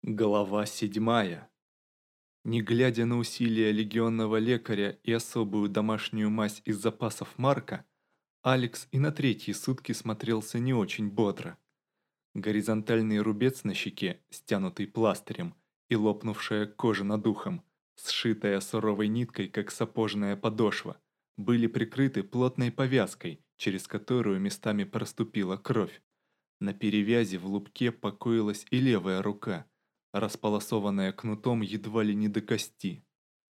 Глава 7. Не глядя на усилия легионного лекаря и особую домашнюю мазь из запасов Марка, Алекс и на третьи сутки смотрелся не очень бодро. Горизонтальный рубец на щеке, стянутый пластырем, и лопнувшая кожа над ухом, сшитая суровой ниткой, как сапожная подошва, были прикрыты плотной повязкой, через которую местами проступила кровь. На перевязи в лобке покоилась и левая рука, располосованная кнутом едва ли не до кости.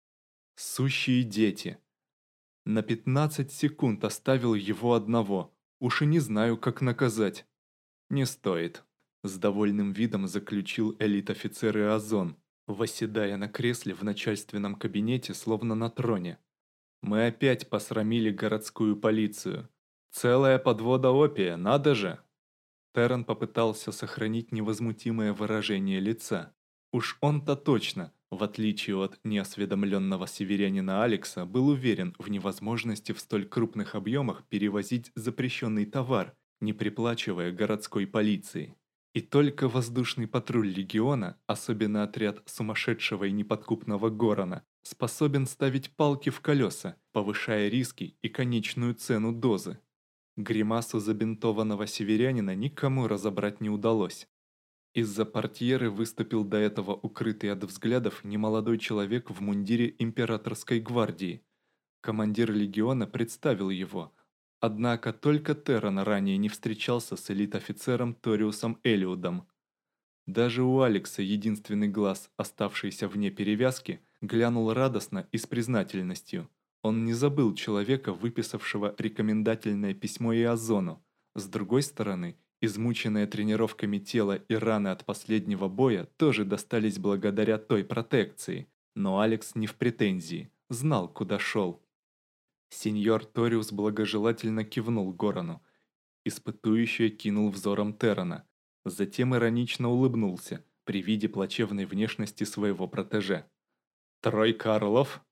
Сущие дети. На 15 секунд оставил его одного, уж и не знаю, как наказать. Не стоит. С довольным видом заключил элит-офицер Иозон, восседая на кресле в начальственном кабинете, словно на троне. Мы опять посрамили городскую полицию. Целая подвода опия, надо же! Террен попытался сохранить невозмутимое выражение лица. Уж он-то точно, в отличие от неосведомленного северянина Алекса, был уверен в невозможности в столь крупных объемах перевозить запрещенный товар, не приплачивая городской полиции. И только воздушный патруль легиона, особенно отряд сумасшедшего и неподкупного Горана, способен ставить палки в колеса, повышая риски и конечную цену дозы. Гримасу забинтованного северянина никому разобрать не удалось. Из-за портьеры выступил до этого укрытый от взглядов немолодой человек в мундире императорской гвардии. Командир легиона представил его, однако только Терран ранее не встречался с элит-офицером Ториусом Элиудом. Даже у Алекса единственный глаз, оставшийся вне перевязки, глянул радостно и с признательностью. Он не забыл человека, выписавшего рекомендательное письмо Иозону. С другой стороны, измученное тренировками тело и раны от последнего боя тоже достались благодаря той протекции. Но Алекс не в претензии, знал, куда шел. Сеньор Ториус благожелательно кивнул Горану. Испытующий кинул взором Террана. Затем иронично улыбнулся при виде плачевной внешности своего протеже. «Тройка орлов?»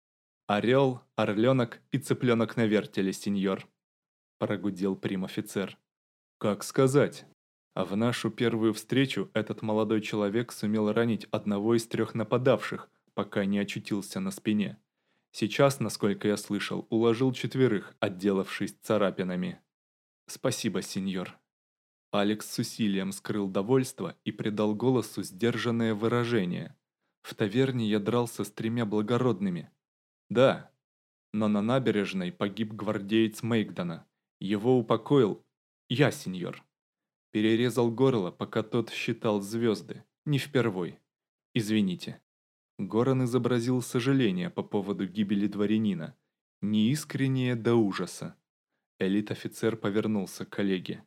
«Орел, орленок и цыпленок на вертеле, сеньор», – прогудел прим-офицер. «Как сказать?» А в нашу первую встречу этот молодой человек сумел ранить одного из 3 нападавших, пока не очутился на спине. Сейчас, насколько я слышал, уложил 4, отделавшись царапинами. «Спасибо, сеньор». Алекс с усилием скрыл довольство и придал голосу сдержанное выражение. «В таверне я дрался с 3 благородными». «Да, но на набережной погиб гвардеец Мейгдона. Его упокоил я, сеньор». Перерезал горло, пока тот считал звезды. Не впервой. Извините. Горан изобразил сожаление по поводу гибели дворянина. Неискреннее до ужаса. Элит-офицер повернулся к коллеге.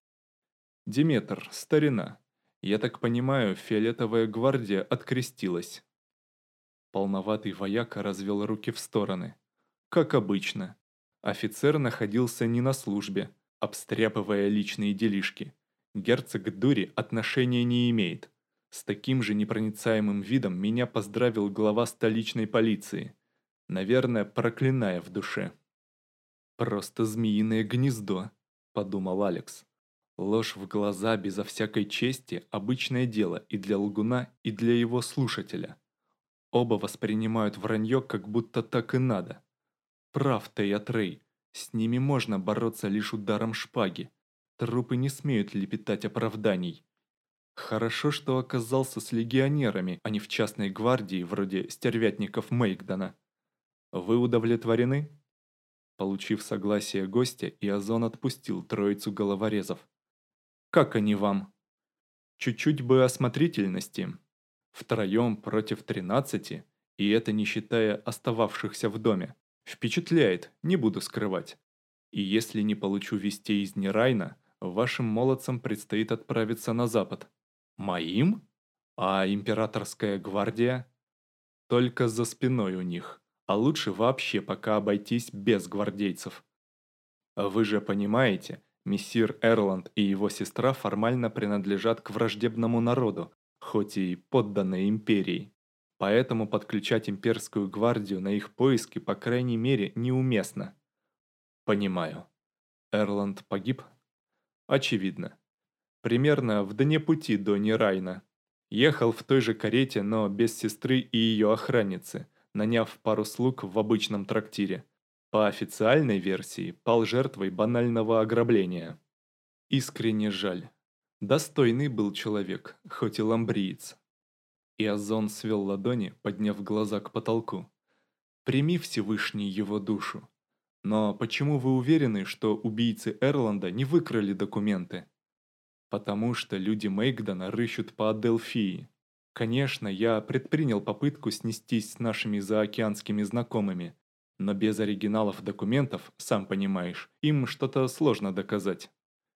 «Диметр, старина. Я так понимаю, фиолетовая гвардия открестилась». Полноватый вояка развел руки в стороны. Как обычно. Офицер находился не на службе, обстряпывая личные делишки. Герцог к дури отношения не имеет. С таким же непроницаемым видом меня поздравил глава столичной полиции. Наверное, проклиная в душе. «Просто змеиное гнездо», – подумал Алекс. Ложь в глаза безо всякой чести – обычное дело и для лгуна, и для его слушателя. Оба воспринимают вранье, как будто так и надо. Прав Теятрей, с ними можно бороться лишь ударом шпаги. Трупы не смеют лепетать оправданий. Хорошо, что оказался с легионерами, а не в частной гвардии, вроде стервятников Мейгдона. Вы удовлетворены? Получив согласие гостя, Иозон отпустил троицу головорезов. Как они вам? Чуть-чуть бы осмотрительности. Втроем против 13, и это не считая остававшихся в доме. Впечатляет, не буду скрывать. И если не получу вестей из Нерайна, вашим молодцам предстоит отправиться на запад. Моим? А императорская гвардия? Только за спиной у них. А лучше вообще пока обойтись без гвардейцев. Вы же понимаете, мессир Эрланд и его сестра формально принадлежат к враждебному народу, хоть и подданной империи. Поэтому подключать имперскую гвардию на их поиски, по крайней мере, неуместно. Понимаю. Эрланд погиб? Очевидно. Примерно в дне пути до Нерайна. Ехал в той же карете, но без сестры и ее охранницы, наняв пару слуг в обычном трактире. По официальной версии, пал жертвой банального ограбления. Искренне жаль. Достойный был человек, хоть и ламбриец. Иозон свел ладони, подняв глаза к потолку. Прими Всевышний его душу. Но почему вы уверены, что убийцы Эрланда не выкрали документы? Потому что люди Мейгдана рыщут по Аделфии. Конечно, я предпринял попытку снестись с нашими заокеанскими знакомыми, но без оригиналов документов, сам понимаешь, им что-то сложно доказать.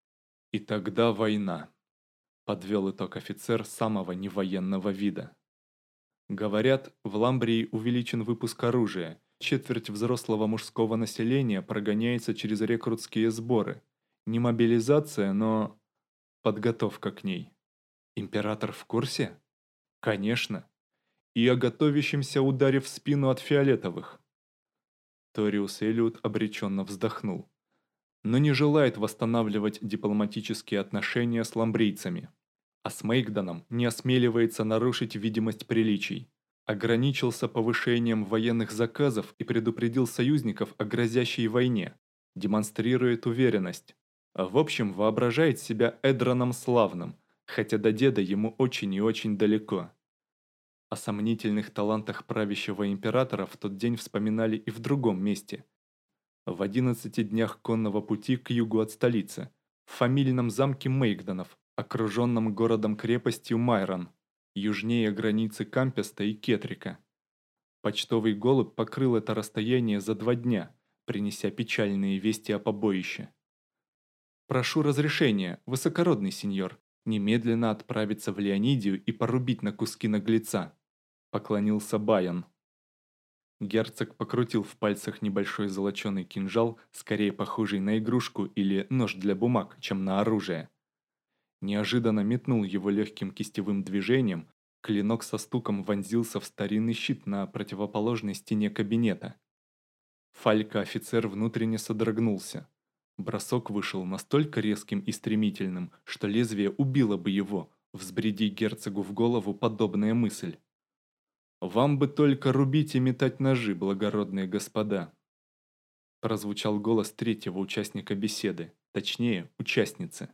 И тогда война. Подвел итог офицер самого невоенного вида. Говорят, в Ламбрии увеличен выпуск оружия. Четверть взрослого мужского населения прогоняется через рекрутские сборы. Не мобилизация, но подготовка к ней. Император в курсе? Конечно. И о готовящемся ударе в спину от фиолетовых. Ториус Элиот обреченно вздохнул. Но не желает восстанавливать дипломатические отношения с ламбрийцами. А с Мейгданом не осмеливается нарушить видимость приличий. Ограничился повышением военных заказов и предупредил союзников о грозящей войне. Демонстрирует уверенность. В общем, воображает себя Эдроном Славным, хотя до деда ему очень и очень далеко. О сомнительных талантах правящего императора в тот день вспоминали и в другом месте. В 11 днях конного пути к югу от столицы, в фамильном замке Мейгдонов, окруженном городом-крепостью Майрон, южнее границы Кампеста и Кетрика. Почтовый голубь покрыл это расстояние за 2 дня, принеся печальные вести о побоище. «Прошу разрешения, высокородный сеньор, немедленно отправиться в Леонидию и порубить на куски наглеца», — поклонился Баян. Герцог покрутил в пальцах небольшой золоченый кинжал, скорее похожий на игрушку или нож для бумаг, чем на оружие. Неожиданно метнул его легким кистевым движением, клинок со стуком вонзился в старинный щит на противоположной стене кабинета. Фалька-офицер внутренне содрогнулся. Бросок вышел настолько резким и стремительным, что лезвие убило бы его, взбреди герцогу в голову подобная мысль. «Вам бы только рубить и метать ножи, благородные господа!» Прозвучал голос третьего участника беседы, точнее, участницы.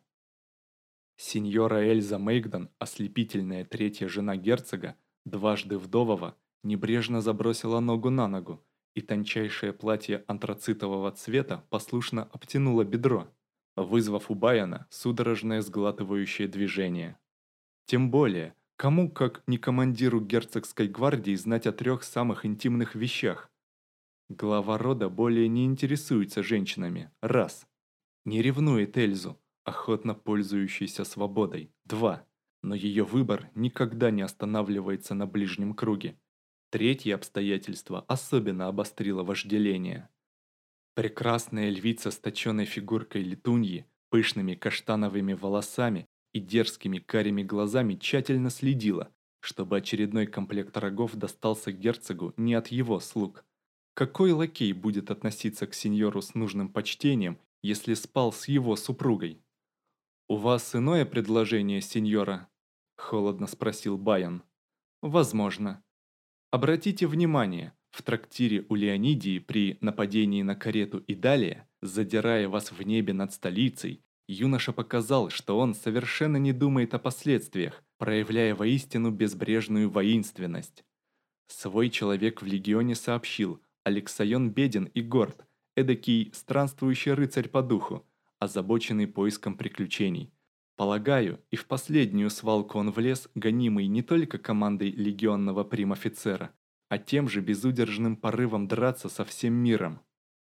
Сеньора Эльза Мейгдон, ослепительная третья жена герцога, дважды вдового, небрежно забросила ногу на ногу, и тончайшее платье антрацитового цвета послушно обтянуло бедро, вызвав у Баяна судорожное сглатывающее движение. Тем более, кому, как не командиру герцогской гвардии, знать о 3 самых интимных вещах? Глава рода более не интересуется женщинами, раз. Не ревнует Эльзу, охотно пользующейся свободой, 2. Но ее выбор никогда не останавливается на ближнем круге. Третье обстоятельство особенно обострило вожделение. Прекрасная львица с точенной фигуркой летуньи, пышными каштановыми волосами и дерзкими карими глазами тщательно следила, чтобы очередной комплект рогов достался герцогу не от его слуг. Какой лакей будет относиться к сеньору с нужным почтением, если спал с его супругой? «У вас иное предложение, сеньора?» – холодно спросил Баян. «Возможно. Обратите внимание, в трактире у Леонидии при нападении на карету и далее, задирая вас в небе над столицей, юноша показал, что он совершенно не думает о последствиях, проявляя воистину безбрежную воинственность. Свой человек в легионе сообщил, Алексайон беден и горд, эдакий странствующий рыцарь по духу, озабоченный поиском приключений. Полагаю, и в последнюю свалку он влез, гонимый не только командой легионного прим-офицера, а тем же безудержным порывом драться со всем миром.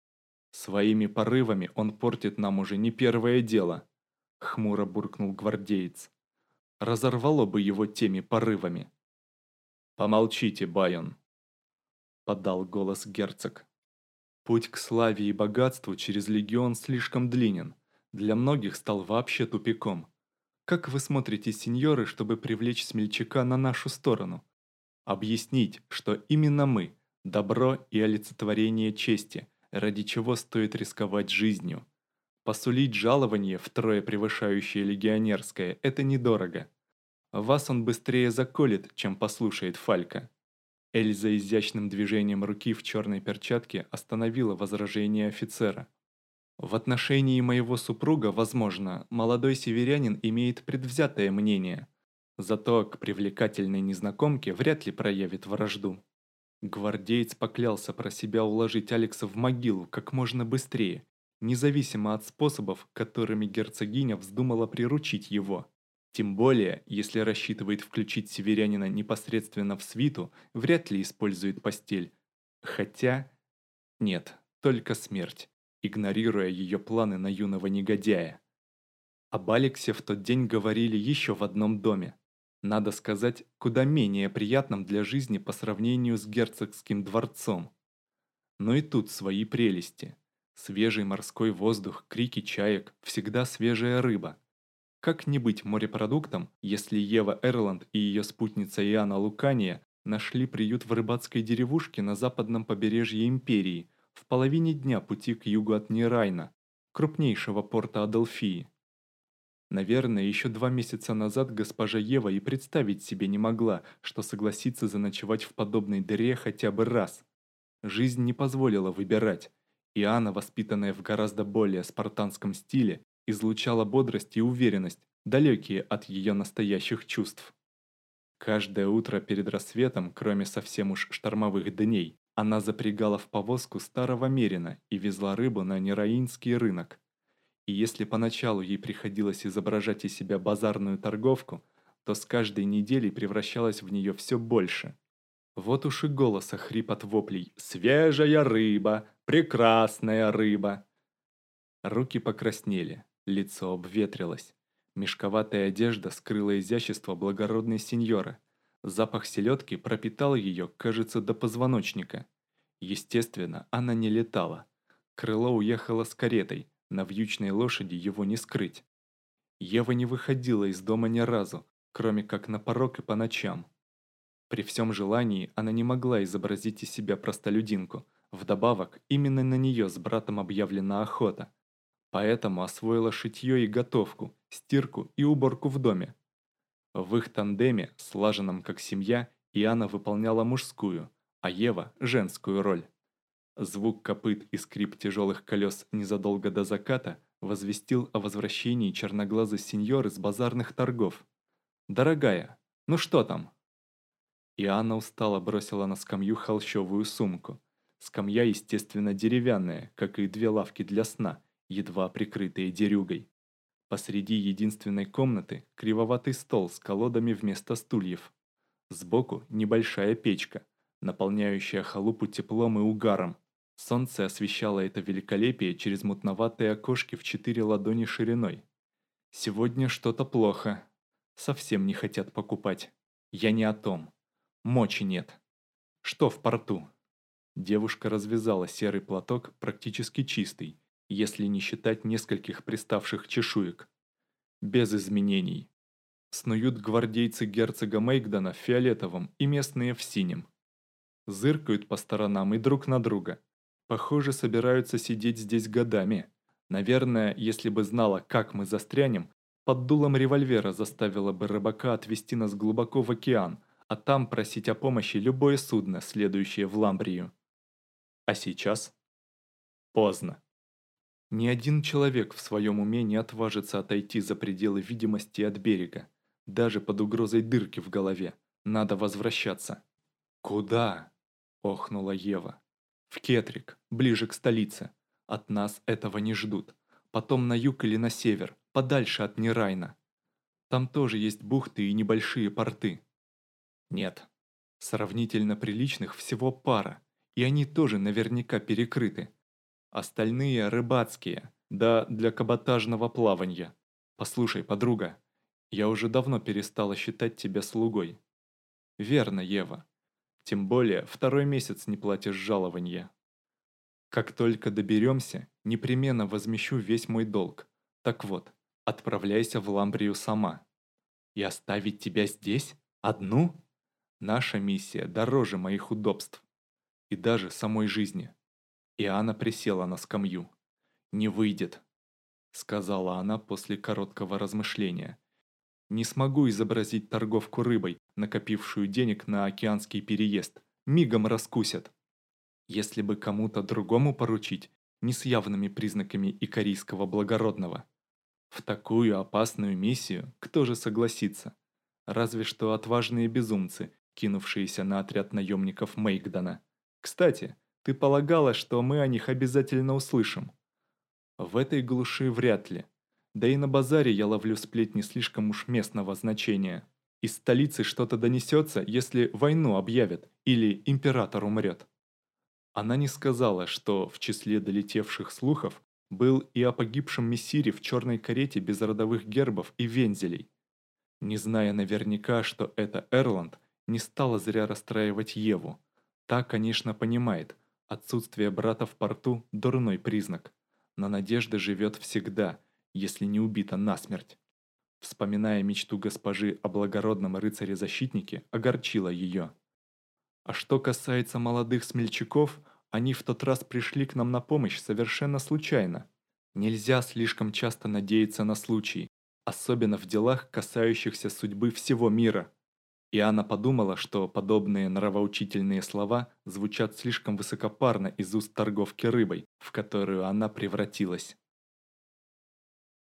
Своими порывами он портит нам уже не первое дело, хмуро буркнул гвардеец. Разорвало бы его теми порывами. Помолчите, Байон, подал голос герцог. Путь к славе и богатству через легион слишком длинен, для многих стал вообще тупиком. Как вы смотрите, сеньоры, чтобы привлечь смельчака на нашу сторону? Объяснить, что именно мы – добро и олицетворение чести, ради чего стоит рисковать жизнью. Посулить жалование, втрое превышающее легионерское – это недорого. Вас он быстрее заколет, чем послушает Фалька». Эльза изящным движением руки в черной перчатке остановила возражение офицера. «В отношении моего супруга, возможно, молодой северянин имеет предвзятое мнение, зато к привлекательной незнакомке вряд ли проявит вражду». Гвардеец поклялся про себя уложить Алекса в могилу как можно быстрее, независимо от способов, которыми герцогиня вздумала приручить его. Тем более, если рассчитывает включить северянина непосредственно в свиту, вряд ли использует постель. Хотя... нет, только смерть, игнорируя ее планы на юного негодяя. Об Алексе в тот день говорили еще в одном доме. Надо сказать, куда менее приятном для жизни по сравнению с герцогским дворцом. Но и тут свои прелести. Свежий морской воздух, крики чаек, всегда свежая рыба. Как не быть морепродуктом, если Ева Эрланд и ее спутница Иоанна Лукания нашли приют в рыбацкой деревушке на западном побережье Империи, в половине дня пути к югу от Нерайна, крупнейшего порта Аделфии. Наверное, еще 2 месяца назад госпожа Ева и представить себе не могла, что согласится заночевать в подобной дыре хотя бы раз. Жизнь не позволила выбирать, и Анна, воспитанная в гораздо более спартанском стиле, излучала бодрость и уверенность, далекие от ее настоящих чувств. Каждое утро перед рассветом, кроме совсем уж штормовых дней, она запрягала в повозку старого мерина и везла рыбу на Нераинский рынок. И если поначалу ей приходилось изображать из себя базарную торговку, то с каждой неделей превращалась в нее все больше. Вот уж и голос охрип от воплей «Свежая рыба! Прекрасная рыба!». Руки покраснели, лицо обветрилось. Мешковатая одежда скрыла изящество благородной сеньоры. Запах селедки пропитал ее, кажется, до позвоночника. Естественно, она не летала. Крыло уехало с каретой, на вьючной лошади его не скрыть. Ева не выходила из дома ни разу, кроме как на порог и по ночам. При всем желании она не могла изобразить из себя простолюдинку. Вдобавок, именно на нее с братом объявлена охота. Поэтому освоила шитье и готовку, стирку и уборку в доме. В их тандеме, слаженном как семья, Иоанна выполняла мужскую, а Ева – женскую роль. Звук копыт и скрип тяжелых колес незадолго до заката возвестил о возвращении черноглазой сеньоры с базарных торгов. «Дорогая, ну что там?» Иоанна устало бросила на скамью холщовую сумку. Скамья, естественно, деревянная, как и 2 лавки для сна, едва прикрытые дерюгой. Посреди единственной комнаты кривоватый стол с колодами вместо стульев. Сбоку небольшая печка, наполняющая халупу теплом и угаром. Солнце освещало это великолепие через мутноватые окошки в 4 ладони шириной. Сегодня что-то плохо. Совсем не хотят покупать. Я не о том. Мочи нет. Что в порту? Девушка развязала серый платок, практически чистый, если не считать нескольких приставших чешуек. Без изменений. Снуют гвардейцы герцога Мейгдона в фиолетовом и местные в синем. Зыркают по сторонам и друг на друга. Похоже, собираются сидеть здесь годами. Наверное, если бы знала, как мы застрянем, под дулом револьвера заставила бы рыбака отвезти нас глубоко в океан, а там просить о помощи любое судно, следующее в Ламбрию. А сейчас? Поздно. Ни один человек в своем уме не отважится отойти за пределы видимости от берега. Даже под угрозой дырки в голове. Надо возвращаться. «Куда?» – охнула Ева. «В Кетрик, ближе к столице. От нас этого не ждут. Потом на юг или на север, подальше от Нерайна. Там тоже есть бухты и небольшие порты». «Нет. Сравнительно приличных всего пара, и они тоже наверняка перекрыты. Остальные рыбацкие, да для каботажного плавания. Послушай, подруга, я уже давно перестала считать тебя слугой». «Верно, Ева. Тем более 2 месяц не платишь жалования. Как только доберемся, непременно возмещу весь мой долг. Так вот, отправляйся в Ламбрию сама. И оставить тебя здесь? Одну? Наша миссия дороже моих удобств. И даже самой жизни». Иоанна присела на скамью. «Не выйдет», — сказала она после короткого размышления. Не смогу изобразить торговку рыбой, накопившую денег на океанский переезд. Мигом раскусят. Если бы кому-то другому поручить, не с явными признаками икорийского благородного. В такую опасную миссию кто же согласится? Разве что отважные безумцы, кинувшиеся на отряд наемников Мейгдана. Кстати, ты полагала, что мы о них обязательно услышим? В этой глуши вряд ли. Да и на базаре я ловлю сплетни слишком уж местного значения. Из столицы что-то донесется, если войну объявят или император умрет. Она не сказала, что в числе долетевших слухов был и о погибшем мессире в черной карете без родовых гербов и вензелей. Не зная наверняка, что это Эрланд, не стала зря расстраивать Еву. Та, конечно, понимает, отсутствие брата в порту – дурной признак. Но надежда живет всегда, если не убита насмерть. Вспоминая мечту госпожи о благородном рыцаре-защитнике, огорчила ее. А что касается молодых смельчаков, они в тот раз пришли к нам на помощь совершенно случайно. Нельзя слишком часто надеяться на случай, особенно в делах, касающихся судьбы всего мира. И Анна подумала, что подобные нравоучительные слова звучат слишком высокопарно из уст торговки рыбой, в которую она превратилась.